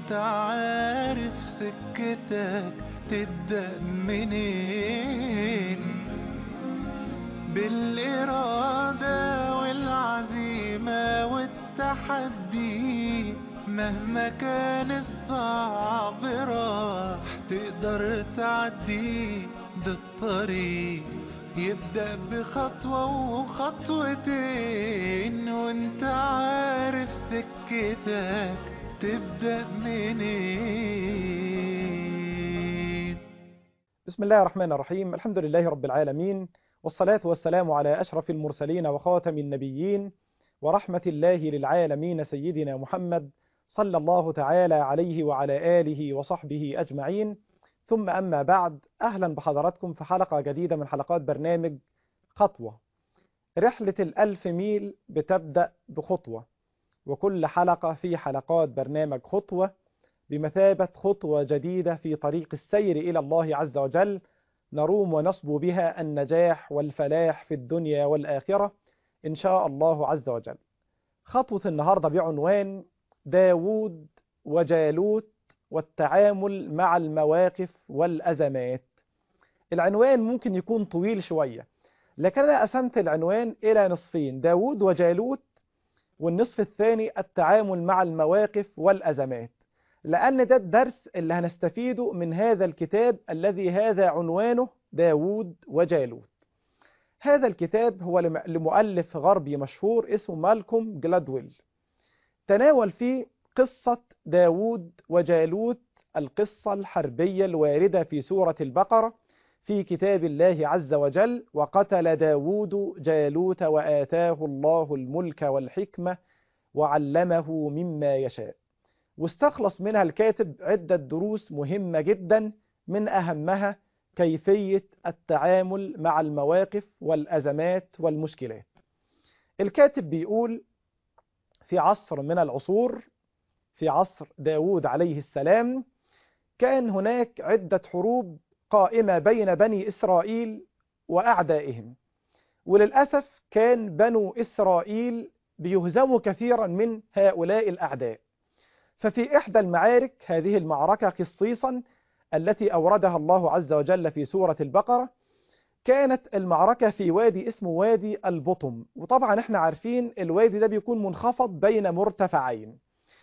وانت عارف سكتك تبدأ منين. بالإرادة والعزيمة والتحدي مهما كان الصعب راح تقدر تعدي. ده الطريق يبدأ بخطوة وخطوتين وانت عارف سكتك تبدأ منين. بسم الله الرحمن الرحيم. الحمد لله رب العالمين، والصلاة والسلام على أشرف المرسلين وخاتم النبيين ورحمة الله للعالمين سيدنا محمد صلى الله تعالى عليه وعلى آله وصحبه أجمعين. ثم أما بعد، أهلا بحضراتكم في حلقة جديدة من حلقات برنامج خطوة. رحلة الألف ميل بتبدأ بخطوة، وكل حلقة في حلقات برنامج خطوة بمثابة خطوة جديدة في طريق السير إلى الله عز وجل، نروم ونصبو بها النجاح والفلاح في الدنيا والآخرة إن شاء الله عز وجل. خطوة النهاردة بعنوان داود وجالوت والتعامل مع المواقف والأزمات. العنوان ممكن يكون طويل شوية، لكن أنا قسمت العنوان إلى نصفين: داود وجالوت، والنصف الثاني التعامل مع المواقف والأزمات، لأن ده الدرس اللي هنستفيده من هذا الكتاب الذي هذا عنوانه داود وجالوت. هذا الكتاب هو لمؤلف غربي مشهور اسمه مالكوم جلادويل، تناول فيه قصة داود وجالوت، القصة الحربية الواردة في سورة البقرة في كتاب الله عز وجل: وقتل داود جالوت وآتاه الله الملك والحكمة وعلمه مما يشاء. واستخلص منها الكاتب عدة دروس مهمة جدا، من أهمها كيفية التعامل مع المواقف والأزمات والمشكلات. الكاتب بيقول: في عصر من العصور، في عصر داود عليه السلام، كان هناك عدة حروب قائمة بين بني إسرائيل وأعدائهم، وللأسف كان بنو إسرائيل بيهزموا كثيرا من هؤلاء الأعداء. ففي إحدى المعارك، هذه المعركة خصيصا التي أوردها الله عز وجل في سورة البقرة، كانت المعركة في وادي اسمه وادي البطم، وطبعا احنا عارفين الوادي ده بيكون منخفض بين مرتفعين.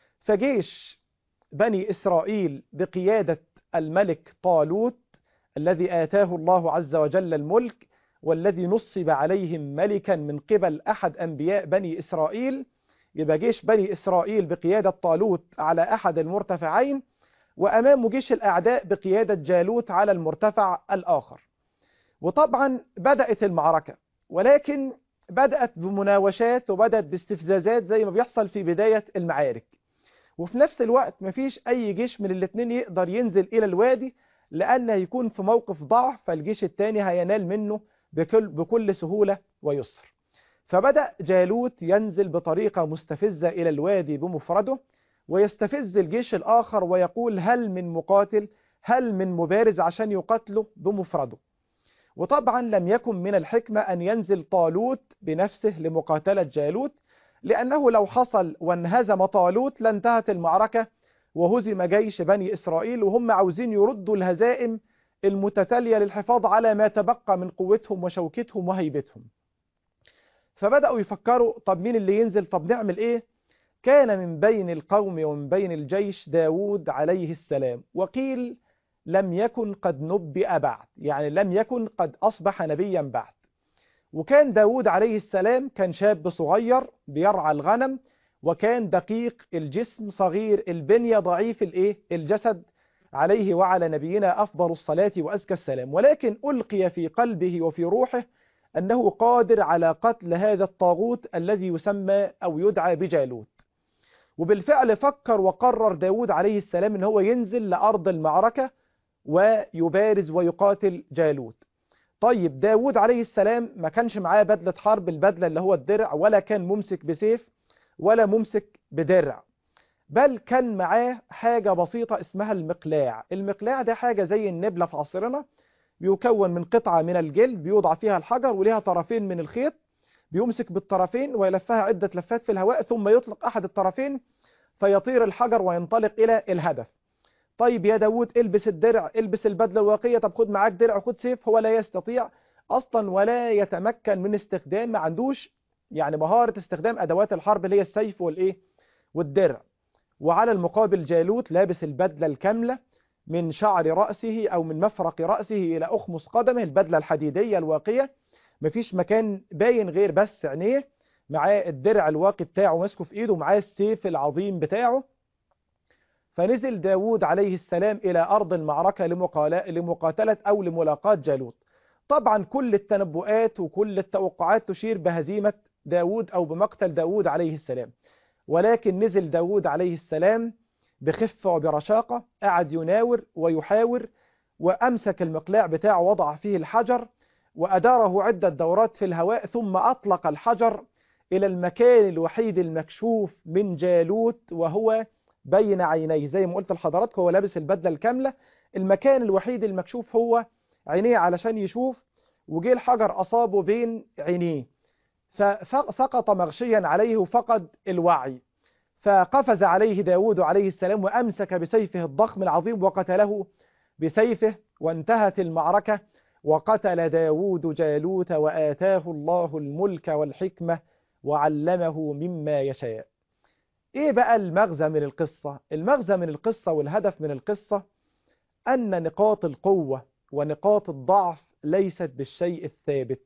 فجيش بني إسرائيل بقيادة الملك طالوت الذي آتاه الله عز وجل الملك، والذي نصب عليهم ملكا من قبل أحد أنبياء بني إسرائيل، يبقى جيش بني إسرائيل بقيادة طالوت على أحد المرتفعين، وأمامه جيش الأعداء بقيادة جالوت على المرتفع الآخر. وطبعا بدأت المعركة، ولكن بدأت بمناوشات وبدأت باستفزازات زي ما بيحصل في بداية المعارك. وفي نفس الوقت مفيش أي جيش من الاثنين يقدر ينزل إلى الوادي، لأنه يكون في موقف ضعف، فالجيش الثاني هينال منه بكل سهولة ويسر. فبدأ جالوت ينزل بطريقة مستفزة إلى الوادي بمفرده، ويستفز الجيش الآخر ويقول: هل من مقاتل؟ هل من مبارز عشان يقاتله بمفرده؟ وطبعا لم يكن من الحكمة أن ينزل طالوت بنفسه لمقاتلة جالوت، لأنه لو حصل وانهزم طالوت لانتهت المعركة وهزم جيش بني إسرائيل، وهم عاوزين يردوا الهزائم المتتالية للحفاظ على ما تبقى من قوتهم وشوكتهم وهيبتهم. فبدأوا يفكروا: طب مين اللي ينزل؟ طب نعمل إيه؟ كان من بين القوم ومن بين الجيش داود عليه السلام، وقيل لم يكن قد نبئ بعد، يعني لم يكن قد أصبح نبيا بعد. وكان داود عليه السلام كان شاب صغير بيرعى الغنم، وكان دقيق الجسم، صغير البنية، ضعيف الجسد، عليه وعلى نبينا أفضل الصلاة وأزكى السلام. ولكن ألقي في قلبه وفي روحه أنه قادر على قتل هذا الطاغوت الذي يسمى أو يدعى بجالوت. وبالفعل فكر وقرر داود عليه السلام أنه هو ينزل لأرض المعركة ويبارز ويقاتل جالوت. طيب داود عليه السلام ما كانش معاه بدلة حرب، البدلة اللي هو الدرع، ولا كان ممسك بسيف ولا ممسك بدرع، بل كان معاه حاجة بسيطة اسمها المقلاع. المقلاع ده حاجة زي النبلة في عصرنا، بيكون من قطعة من الجلد بيوضع فيها الحجر وليها طرفين من الخيط، بيمسك بالطرفين ويلفها عدة لفات في الهواء، ثم يطلق أحد الطرفين فيطير الحجر وينطلق إلى الهدف. طيب يا داود البس الدرع، البس البدلة الواقية، طب خد معاك درع وخد سيف. هو لا يستطيع أصلا ولا يتمكن من استخدام، ما عندوش يعني مهارة استخدام أدوات الحرب اللي هي السيف والإيه والدرع. وعلى المقابل جالوت لابس البدلة الكاملة من شعر رأسه أو من مفرق رأسه إلى أخمص قدمه، البدلة الحديدية الواقية، مفيش مكان باين غير بس عينيه، معاه الدرع الواقي بتاعه ماسكه في إيده، معاه السيف العظيم بتاعه. فنزل داود عليه السلام إلى أرض المعركة لمقاتلة أو لملاقاة جالوت. طبعا كل التنبؤات وكل التوقعات تشير بهزيمة داود أو بمقتل داود عليه السلام، ولكن نزل داود عليه السلام بخفة وبرشاقة، قعد يناور ويحاور، وأمسك المقلاع بتاعه وضع فيه الحجر وأداره عدة دورات في الهواء، ثم أطلق الحجر إلى المكان الوحيد المكشوف من جالوت وهو بين عينيه. زي ما قلت لحضراتكم هو لابس البدلة الكاملة، المكان الوحيد المكشوف هو عينيه علشان يشوف، وجه الحجر أصابه بين عينيه فسقط مغشيا عليه وفقد الوعي. فقفز عليه داود عليه السلام وأمسك بسيفه الضخم العظيم وقتله بسيفه، وانتهت المعركة وقتل داود جالوت وآتاه الله الملك والحكمة وعلمه مما يشاء. ايه بقى المغزى من القصة؟ المغزى من القصة والهدف من القصة أن نقاط القوة ونقاط الضعف ليست بالشيء الثابت،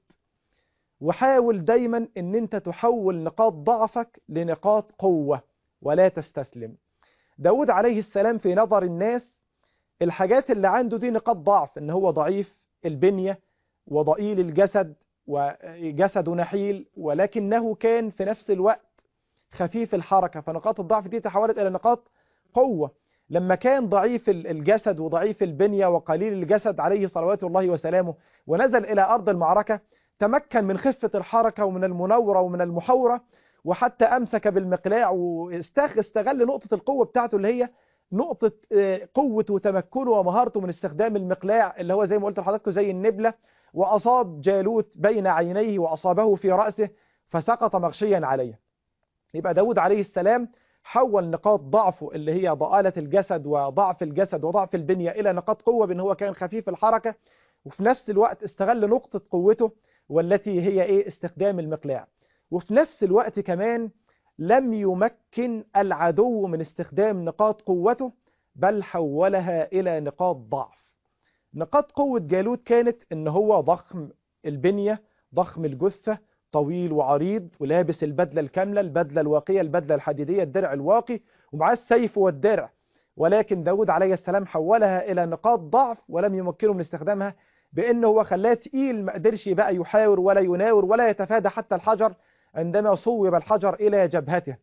وحاول دايما ان انت تحول نقاط ضعفك لنقاط قوة ولا تستسلم. داود عليه السلام في نظر الناس الحاجات اللي عنده دي نقاط ضعف، ان هو ضعيف البنية وضئيل الجسد وجسده نحيل، ولكنه كان في نفس الوقت خفيف الحركة، فنقاط الضعف دي تحولت إلى نقاط قوة. لما كان ضعيف الجسد وضعيف البنية وقليل الجسد عليه صلوات الله وسلامه ونزل إلى أرض المعركة تمكن من خفة الحركة ومن المناورة ومن المحاورة، وحتى أمسك بالمقلاع واستغل نقطة القوة بتاعته اللي هي نقطة قوة وتمكنه ومهارته من استخدام المقلاع اللي هو زي ما قلت لحضراتكم زي النبلة، وأصاب جالوت بين عينيه وأصابه في رأسه فسقط مغشيا عليه. يبقى داود عليه السلام حول نقاط ضعفه اللي هي ضآلة الجسد وضعف الجسد وضعف البنية إلى نقاط قوة بأن هو كان خفيف الحركة، وفي نفس الوقت استغل نقطة قوته والتي هي إيه استخدام المقلاع، وفي نفس الوقت كمان لم يمكن العدو من استخدام نقاط قوته بل حولها إلى نقاط ضعف. نقاط قوة جالوت كانت إن هو ضخم البنية ضخم الجثة طويل وعريض ولابس البدلة الكاملة البدلة الواقية البدلة الحديدية الدرع الواقي ومعاه السيف والدرع، ولكن داود عليه السلام حولها إلى نقاط ضعف ولم يمكنه من استخدامها بأنه هو خلاه تقيل، ما قدرش بقى يحاور ولا يناور ولا يتفادى حتى الحجر عندما صوب الحجر إلى جبهته.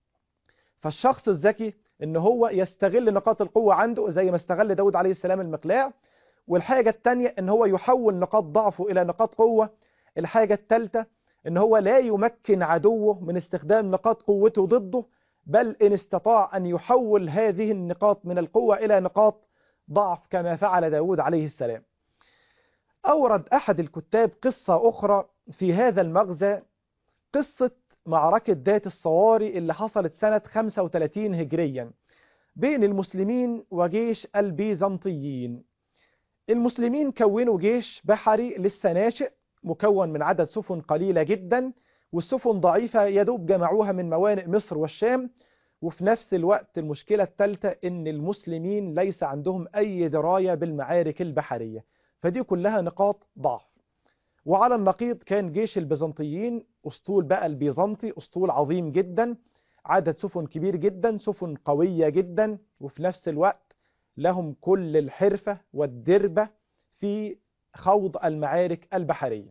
فالشخص الذكي إن هو يستغل نقاط القوة عنده زي ما استغل داود عليه السلام المقلاع، والحاجة الثانية إن هو يحول نقاط ضعفه إلى نقاط قوة. الحاجة الثالثة إن هو لا يمكن عدوه من استخدام نقاط قوته ضده، بل إن استطاع أن يحول هذه النقاط من القوة إلى نقاط ضعف كما فعل داود عليه السلام. أورد أحد الكتاب قصة أخرى في هذا المغزى، قصة معركة ذات الصواري اللي حصلت سنة 35 هجريا بين المسلمين وجيش البيزنطيين. المسلمين كونوا جيش بحري لسه ناشئ مكون من عدد سفن قليلة جدا، والسفن ضعيفة يدوب جمعوها من موانئ مصر والشام. وفي نفس الوقت المشكلة الثالثة ان المسلمين ليس عندهم اي دراية بالمعارك البحرية، فدي كلها نقاط ضعف. وعلى النقيض كان جيش البيزنطيين اسطول بقى البيزنطي اسطول عظيم جدا، عدد سفن كبير جدا، سفن قوية جدا، وفي نفس الوقت لهم كل الحرفة والدربة في خوض المعارك البحرية.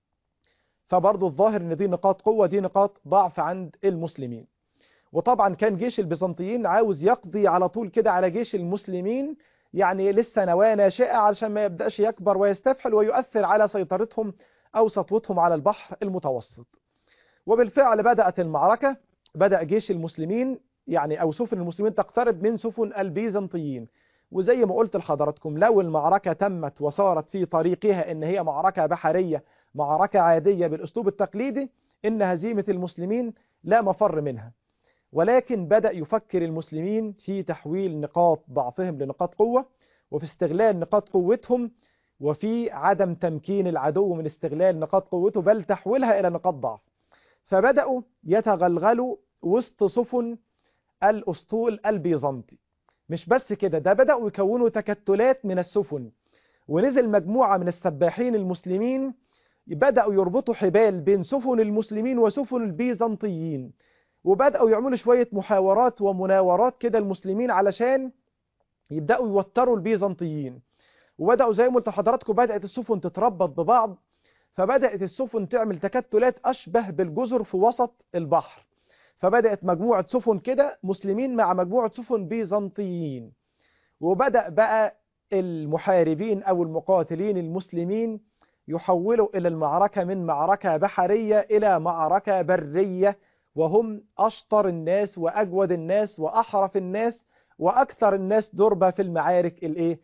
فبرضو الظاهر ان دي نقاط قوة دي نقاط ضعف عند المسلمين. وطبعا كان جيش البيزنطيين عاوز يقضي على طول كده على جيش المسلمين، يعني لسه نواة ناشئة علشان ما يبدأش يكبر ويستفحل ويؤثر على سيطرتهم أو سطوتهم على البحر المتوسط. وبالفعل بدأت المعركة، بدأ جيش المسلمين يعني أو سفن المسلمين تقترب من سفن البيزنطيين. وزي ما قلت لحضراتكم لو المعركة تمت وصارت في طريقها إن هي معركة بحرية معركة عادية بالأسلوب التقليدي إن هزيمة المسلمين لا مفر منها. ولكن بدأ يفكر المسلمين في تحويل نقاط ضعفهم لنقاط قوة، وفي استغلال نقاط قوتهم، وفي عدم تمكين العدو من استغلال نقاط قوته بل تحويلها إلى نقاط ضعف. فبدأوا يتغلغلوا وسط سفن الأسطول البيزنطي. مش بس كده، ده بدأوا يكونوا تكتلات من السفن، ونزل مجموعة من السباحين المسلمين بدأوا يربطوا حبال بين سفن المسلمين وسفن البيزنطيين، وبدأوا يعملوا شوية محاورات ومناورات كده المسلمين علشان يبدأوا يوتروا البيزنطيين. وبدأوا زي ما قلت لحضراتكم بدأت السفن تتربط ببعض، فبدأت السفن تعمل تكتلات أشبه بالجزر في وسط البحر. فبدأت مجموعة سفن كده مسلمين مع مجموعة سفن بيزنطيين، وبدأ بقى المحاربين أو المقاتلين المسلمين يحولوا إلى المعركة من معركة بحرية إلى معركة برية، وهم أشطر الناس وأجود الناس وأحرف الناس وأكثر الناس دربة في المعارك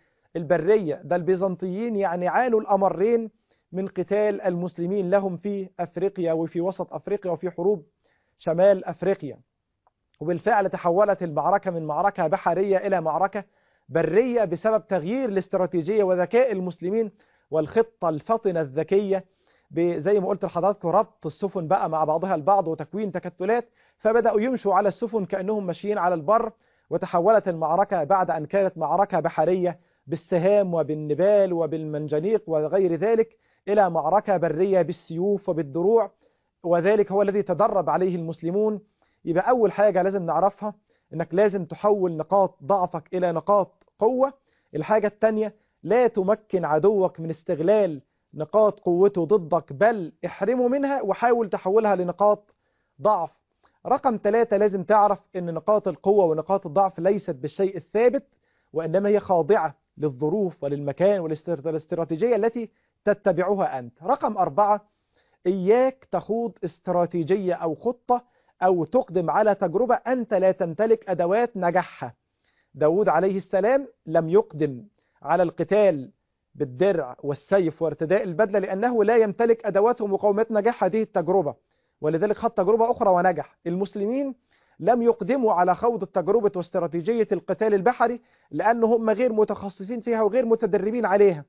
البرية. ده البيزنطيين يعني عانوا الأمرين من قتال المسلمين لهم في أفريقيا وفي وسط أفريقيا وفي حروب شمال أفريقيا. وبالفعل تحولت المعركة من معركة بحرية إلى معركة برية بسبب تغيير الاستراتيجية وذكاء المسلمين والخطة الفطنة الذكية، زي ما قلت لحضراتكم ربط السفن بقى مع بعضها البعض وتكوين تكتلات، فبدأوا يمشوا على السفن كأنهم ماشيين على البر. وتحولت المعركة بعد أن كانت معركة بحرية بالسهام وبالنبال وبالمنجنيق وغير ذلك إلى معركة برية بالسيوف وبالدروع، وذلك هو الذي تدرب عليه المسلمون. يبقى أول حاجة لازم نعرفها إنك لازم تحول نقاط ضعفك إلى نقاط قوة. الحاجة التانية، لا تمكن عدوك من استغلال نقاط قوته ضدك بل احرمه منها وحاول تحولها لنقاط ضعف. رقم 3، لازم تعرف إن نقاط القوة ونقاط الضعف ليست بالشيء الثابت، وإنما هي خاضعة للظروف وللمكان والاستراتيجية التي تتبعها أنت. رقم 4، إياك تخوض استراتيجية أو خطة أو تقدم على تجربة أنت لا تمتلك أدوات نجاحها. داود عليه السلام لم يقدم على القتال بالدرع والسيف وارتداء البدلة لأنه لا يمتلك أدوات ومقومات نجاح هذه التجربة، ولذلك خاض تجربة أخرى ونجح. المسلمين لم يقدموا على خوض التجربة واستراتيجية القتال البحري لأنهم غير متخصصين فيها وغير متدربين عليها،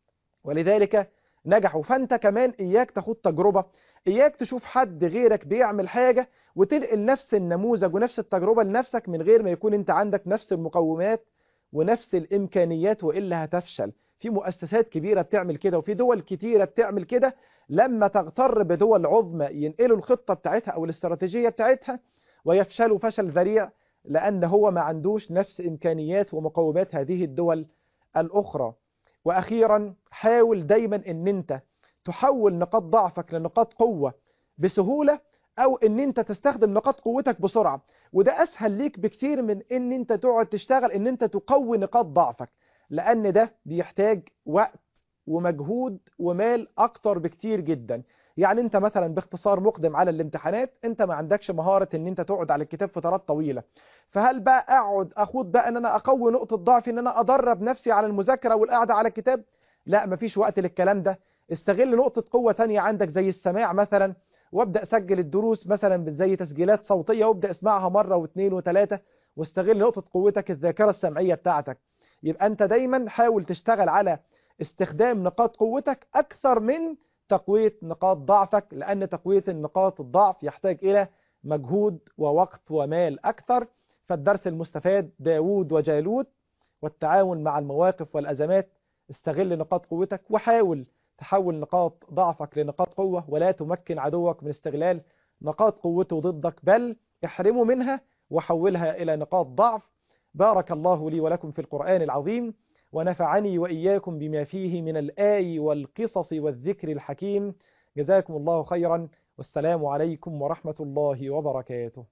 ولذلك نجحوا. فأنت كمان إياك تخوض تجربة، إياك تشوف حد غيرك بيعمل حاجة وتنقل نفس النموذج ونفس التجربة لنفسك من غير ما يكون أنت عندك نفس المقومات ونفس الإمكانيات، وإلا هتفشل. في مؤسسات كبيرة بتعمل كده وفي دول كتيرة بتعمل كده، لما تغتر بدول عظمى ينقلوا الخطة بتاعتها أو الاستراتيجية بتاعتها ويفشلوا فشل ذريع، لأن هو ما عندوش نفس إمكانيات ومقومات هذه الدول الأخرى. وأخيرا، حاول دايما أن أنت تحول نقاط ضعفك لنقاط قوة بسهولة، أو أن أنت تستخدم نقاط قوتك بسرعة. وده أسهل ليك بكتير من أن أنت تقعد تشتغل أن أنت تقوي نقاط ضعفك، لأن ده بيحتاج وقت ومجهود ومال أكتر بكتير جدا. يعني أنت مثلا باختصار مقدم على الامتحانات، أنت ما عندكش مهارة أن أنت تقعد على الكتاب فترات طويلة، فهل بقى أقعد أخوض بقى أن أنا أقوي نقطة ضعفي أن أنا أدرب نفسي على المذاكرة والقعدة على الكتاب؟ لا، مفيش وقت للكلام ده. استغل نقطة قوة تانية عندك زي السماع مثلا، وابدأ سجل الدروس مثلا زي تسجيلات صوتية وابدأ اسمعها مرة واثنين وثلاثة، واستغل نقطة قوتك الذاكرة السمعية بتاعتك. يبقى أنت دايما حاول تشتغل على استخدام نقاط قوتك أكثر من تقوية نقاط ضعفك، لأن تقوية النقاط الضعف يحتاج إلى مجهود ووقت ومال أكثر. فالدرس المستفاد داود وجالوت والتعاون مع المواقف والأزمات. استغل نقاط قوتك وحاول تحول نقاط ضعفك لنقاط قوة، ولا تمكن عدوك من استغلال نقاط قوته ضدك بل احرمه منها وحولها إلى نقاط ضعف. بارك الله لي ولكم في القرآن العظيم، ونفعني وإياكم بما فيه من الآي والقصص والذكر الحكيم. جزاكم الله خيرا، والسلام عليكم ورحمة الله وبركاته.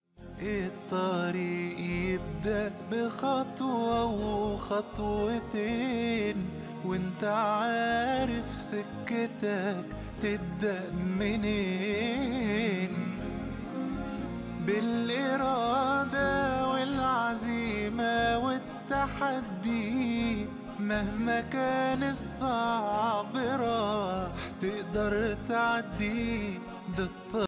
الطريق يبدأ بخطوة وخطوتين، وانت عارف سكتك تبدأ منين. بالإرادة والعزيمة والتحدي، مهما كان الصعب راح تقدر تعدي.